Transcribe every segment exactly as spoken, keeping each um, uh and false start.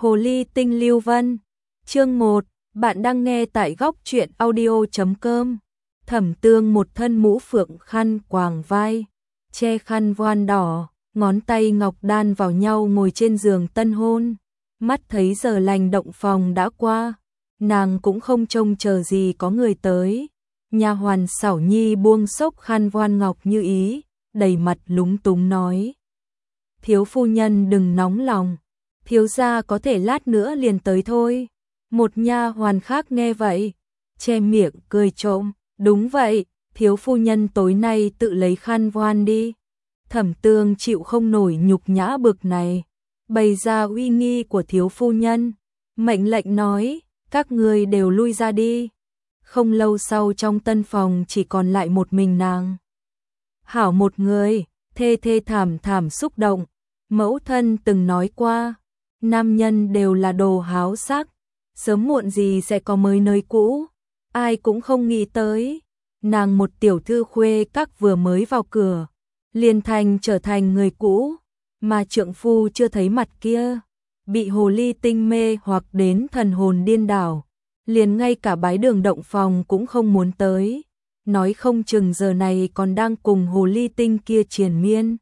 Hồ ly tinh Lưu Vân, chương một, bạn đang nghe tại góc truyện audio chấm com. Thẩm Tương một thân mũ phượng khăn quàng vai, che khăn voan đỏ, ngón tay ngọc đan vào nhau ngồi trên giường tân hôn. Mắt thấy giờ lành động phòng đã qua, nàng cũng không trông chờ gì có người tới. Nha hoàn Xảo Nhi buông xốc khăn voan ngọc như ý, đầy mặt lúng túng nói: "Thiếu phu nhân đừng nóng lòng, thiếu gia có thể lát nữa liền tới thôi." Một nha hoàn khác nghe vậy, che miệng cười trộm: "Đúng vậy, thiếu phu nhân tối nay tự lấy khăn voan đi." Thẩm Tương chịu không nổi nhục nhã bực này, bày ra uy nghi của thiếu phu nhân, mệnh lệnh nói: "Các ngươi đều lui ra đi." Không lâu sau trong tân phòng chỉ còn lại một mình nàng. Hảo một người, thê thê thảm thảm xúc động. Mẫu thân từng nói qua, nam nhân đều là đồ háo sắc, sớm muộn gì sẽ có mới nơi cũ. Ai cũng không nghĩ tới, nàng một tiểu thư khuê các vừa mới vào cửa, liền thành trở thành người cũ, mà trượng phu chưa thấy mặt kia, bị hồ ly tinh mê hoặc đến thần hồn điên đảo, liền ngay cả bái đường động phòng cũng không muốn tới, nói không chừng giờ này còn đang cùng hồ ly tinh kia triền miên.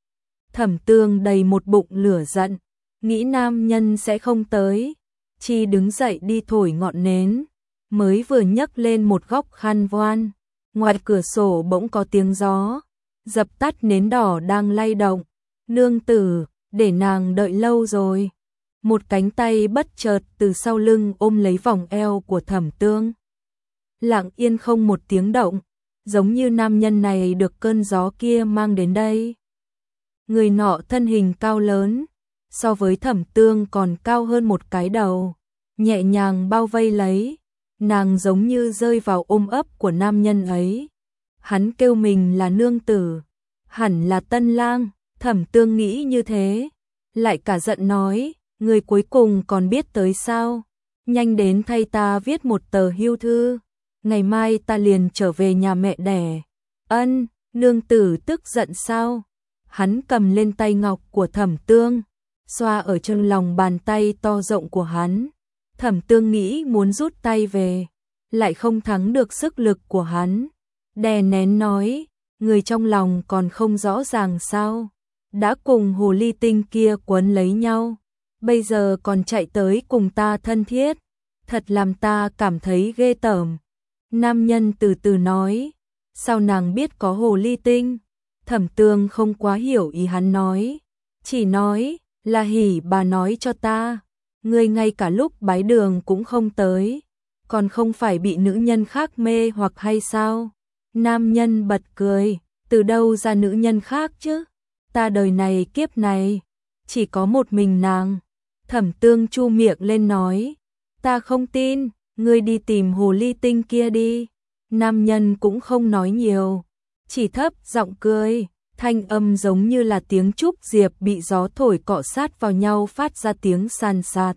Thẩm Tương đầy một bụng lửa giận, nghĩ nam nhân sẽ không tới, chi đứng dậy đi thổi ngọn nến, mới vừa nhấc lên một góc khăn voan, ngoài cửa sổ bỗng có tiếng gió, dập tắt nến đỏ đang lay động. "Nương tử, để nàng đợi lâu rồi." Một cánh tay bất chợt từ sau lưng ôm lấy vòng eo của Thẩm Tương. Lặng yên không một tiếng động, giống như nam nhân này được cơn gió kia mang đến đây. Người nọ thân hình cao lớn, so với Thẩm Tương còn cao hơn một cái đầu, nhẹ nhàng bao vây lấy, nàng giống như rơi vào ôm ấp của nam nhân ấy. Hắn kêu mình là nương tử, hẳn là tân lang. Thẩm Tương nghĩ như thế, lại cả giận nói: "Người cuối cùng còn biết tới sao? Nhanh đến thay ta viết một tờ hưu thư, ngày mai ta liền trở về nhà mẹ đẻ." "Ân." Nương tử tức giận sao? Hắn cầm lên tay ngọc của Thẩm Tương, xoa ở trong lòng bàn tay to rộng của hắn. Thẩm Tương nghĩ muốn rút tay về, lại không thắng được sức lực của hắn, đè nén nói: "Người trong lòng còn không rõ ràng sao? Đã cùng hồ ly tinh kia quấn lấy nhau, bây giờ còn chạy tới cùng ta thân thiết, thật làm ta cảm thấy ghê tởm." Nam nhân từ từ nói: "Sao nàng biết có hồ ly tinh?" Thẩm Tương không quá hiểu ý hắn nói, chỉ nói là hỉ bà nói cho ta, ngươi ngay cả lúc bái đường cũng không tới, còn không phải bị nữ nhân khác mê hoặc hay sao? Nam nhân bật cười: "Từ đâu ra nữ nhân khác chứ? Ta đời này kiếp này chỉ có một mình nàng." Thẩm Tương chu miệng lên nói: "Ta không tin, ngươi đi tìm hồ ly tinh kia đi." Nam nhân cũng không nói nhiều, chỉ thấp giọng cười, thanh âm giống như là tiếng trúc diệp bị gió thổi cọ sát vào nhau phát ra tiếng san sạt,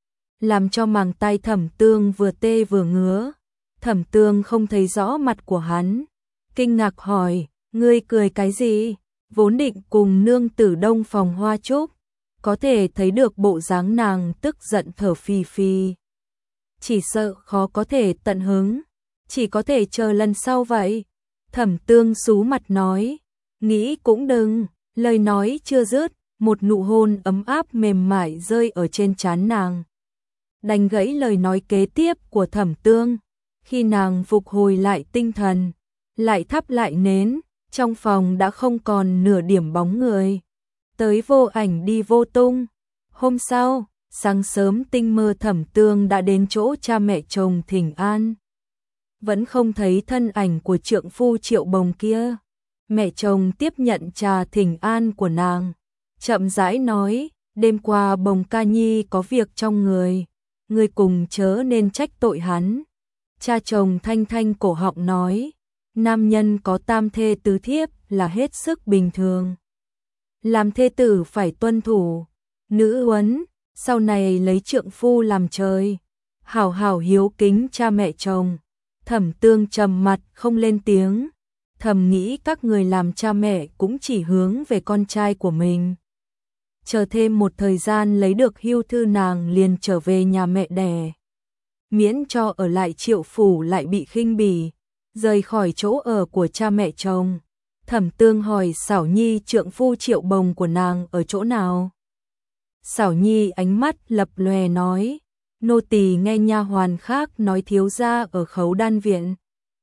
làm cho màng tai Thẩm Tương vừa tê vừa ngứa. Thẩm Tương không thấy rõ mặt của hắn, kinh ngạc hỏi: "Ngươi cười cái gì?" Vốn định cùng nương tử đông phòng hoa trúc, có thể thấy được bộ dáng nàng tức giận thở phì phì, chỉ sợ khó có thể tận hứng, chỉ có thể chờ lần sau vậy. Thẩm Tương sú mặt nói: "Nghĩ cũng đừng." Lời nói chưa dứt, một nụ hôn ấm áp mềm mại rơi ở trên trán nàng, đánh gãy lời nói kế tiếp của Thẩm Tương. Khi nàng phục hồi lại tinh thần, lại thắp lại nến, trong phòng đã không còn nửa điểm bóng người, tới vô ảnh đi vô tung. Hôm sau, sáng sớm tinh mơ Thẩm Tương đã đến chỗ cha mẹ chồng thỉnh an, vẫn không thấy thân ảnh của trượng phu Triệu Bồng kia. Mẹ chồng tiếp nhận trà thỉnh an của nàng, chậm rãi nói: "Đêm qua Bồng ca nhi có việc trong người, ngươi cùng chớ nên trách tội hắn." Cha chồng thanh thanh cổ họng nói: "Nam nhân có tam thê tứ thiếp là hết sức bình thường, làm thê tử phải tuân thủ nữ huấn, sau này lấy trượng phu làm trời, hảo hảo hiếu kính cha mẹ chồng." Thẩm Tương trầm mặt không lên tiếng, thầm nghĩ các người làm cha mẹ cũng chỉ hướng về con trai của mình. chờ thêm một thời gian lấy được hưu thư nàng liền trở về nhà mẹ đẻ. Miễn cho ở lại Triệu phủ lại bị khinh bỉ, rời khỏi chỗ ở của cha mẹ chồng. Thẩm Tương hỏi Xảo Nhi trượng phu Triệu Bồng của nàng ở chỗ nào. Xảo Nhi ánh mắt lập lòe nói, nô tỳ nghe nha hoàn khác nói thiếu gia ở Khấu Đan viện.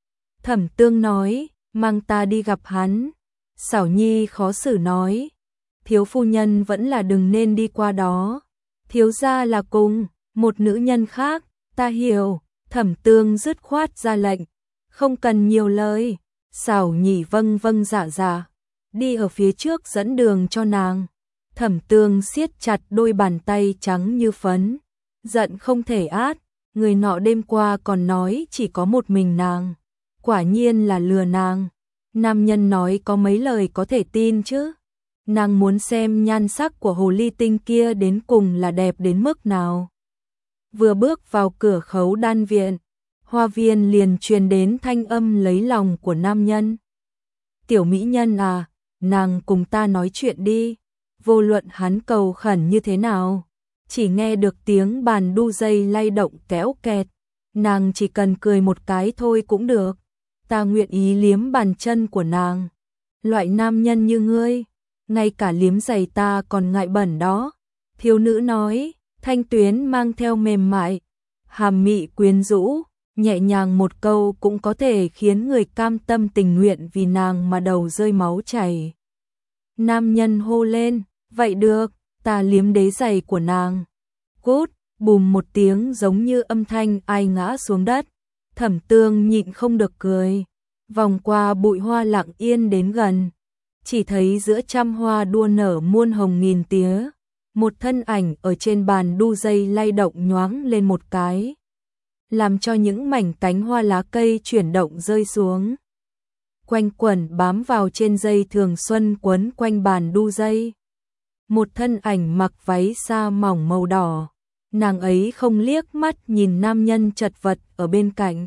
Thẩm Tương nói, mang ta đi gặp hắn. Xảo Nhi khó xử nói, thiếu phu nhân vẫn là đừng nên đi qua đó. Thiếu gia là cùng một nữ nhân khác, ta hiểu. Thẩm Tương dứt khoát ra lệnh, không cần nhiều lời. Xảo Nhi vâng vâng dạ dạ, đi ở phía trước dẫn đường cho nàng. Thẩm Tương siết chặt đôi bàn tay trắng như phấn, giận không thể át, người nọ đêm qua còn nói chỉ có một mình nàng, quả nhiên là lừa nàng. Nam nhân nói có mấy lời có thể tin chứ. Nàng muốn xem nhan sắc của hồ ly tinh kia đến cùng là đẹp đến mức nào. Vừa bước vào cửa Khấu Đan viện, hoa viên liền truyền đến thanh âm lấy lòng của nam nhân. Tiểu mỹ nhân à, nàng cùng ta nói chuyện đi. Vô luận hắn cầu khẩn như thế nào, chỉ nghe được tiếng bàn đu dây lay động kéo kẹt, nàng chỉ cần cười một cái thôi cũng được. Ta nguyện ý liếm bàn chân của nàng. Loại nam nhân như ngươi, ngay cả liếm giày ta còn ngại bẩn đó. Thiếu nữ nói, thanh tuyến mang theo mềm mại, hàm mị quyến rũ, nhẹ nhàng một câu cũng có thể khiến người cam tâm tình nguyện vì nàng mà đầu rơi máu chảy. Nam nhân hô lên, vậy được, ta liếm đế giày của nàng. Cút, bùm một tiếng giống như âm thanh ai ngã xuống đất. Thẩm Tương nhịn không được cười, vòng qua bụi hoa lặng yên đến gần. Chỉ thấy giữa trăm hoa đua nở muôn hồng nghìn tía, một thân ảnh ở trên bàn đu dây lay động nhoáng lên một cái, làm cho những mảnh cánh hoa lá cây chuyển động rơi xuống, quanh quẩn bám vào trên dây thường xuân quấn quanh bàn đu dây. Một thân ảnh mặc váy sa mỏng màu đỏ, nàng ấy không liếc mắt nhìn nam nhân chật vật ở bên cạnh.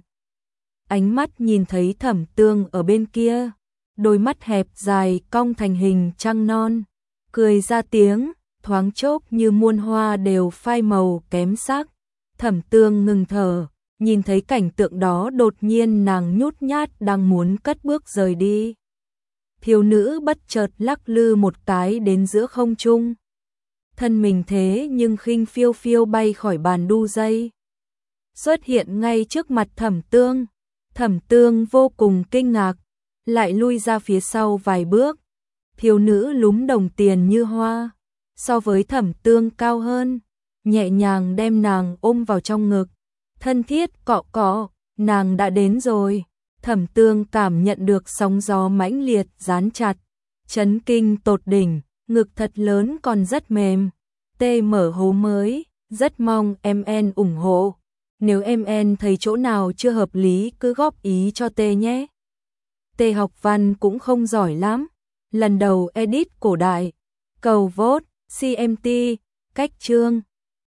Ánh mắt nhìn thấy Thẩm Tương ở bên kia, đôi mắt hẹp dài cong thành hình trăng non, cười ra tiếng, thoáng chốc như muôn hoa đều phai màu kém sắc. Thẩm Tương ngừng thở, nhìn thấy cảnh tượng đó đột nhiên nàng nhút nhát đang muốn cất bước rời đi. Thiếu nữ bất chợt lắc lư một cái đến giữa không trung. Thân mình thế nhưng khinh phiêu phiêu bay khỏi bàn đu dây, xuất hiện ngay trước mặt Thẩm Tương. Thẩm Tương vô cùng kinh ngạc, lại lui ra phía sau vài bước. Thiếu nữ lúm đồng tiền như hoa, so với Thẩm Tương cao hơn, nhẹ nhàng đem nàng ôm vào trong ngực, thân thiết cọ cọ, nàng đã đến rồi. Thẩm Tương cảm nhận được sóng gió mãnh liệt dán chặt, chấn kinh tột đỉnh, ngực thật lớn còn rất mềm. Tê mở hố mới, rất mong em en ủng hộ. Nếu em en thấy chỗ nào chưa hợp lý cứ góp ý cho Tê nhé. Tê học văn cũng không giỏi lắm, lần đầu edit cổ đại. Cầu vote, xê em tê, cách chương.